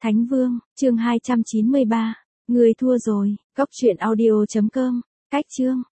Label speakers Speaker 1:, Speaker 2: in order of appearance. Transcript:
Speaker 1: Thánh Vương, chương 293. Người thua rồi. Cốc truyện audio.com. Cách chương.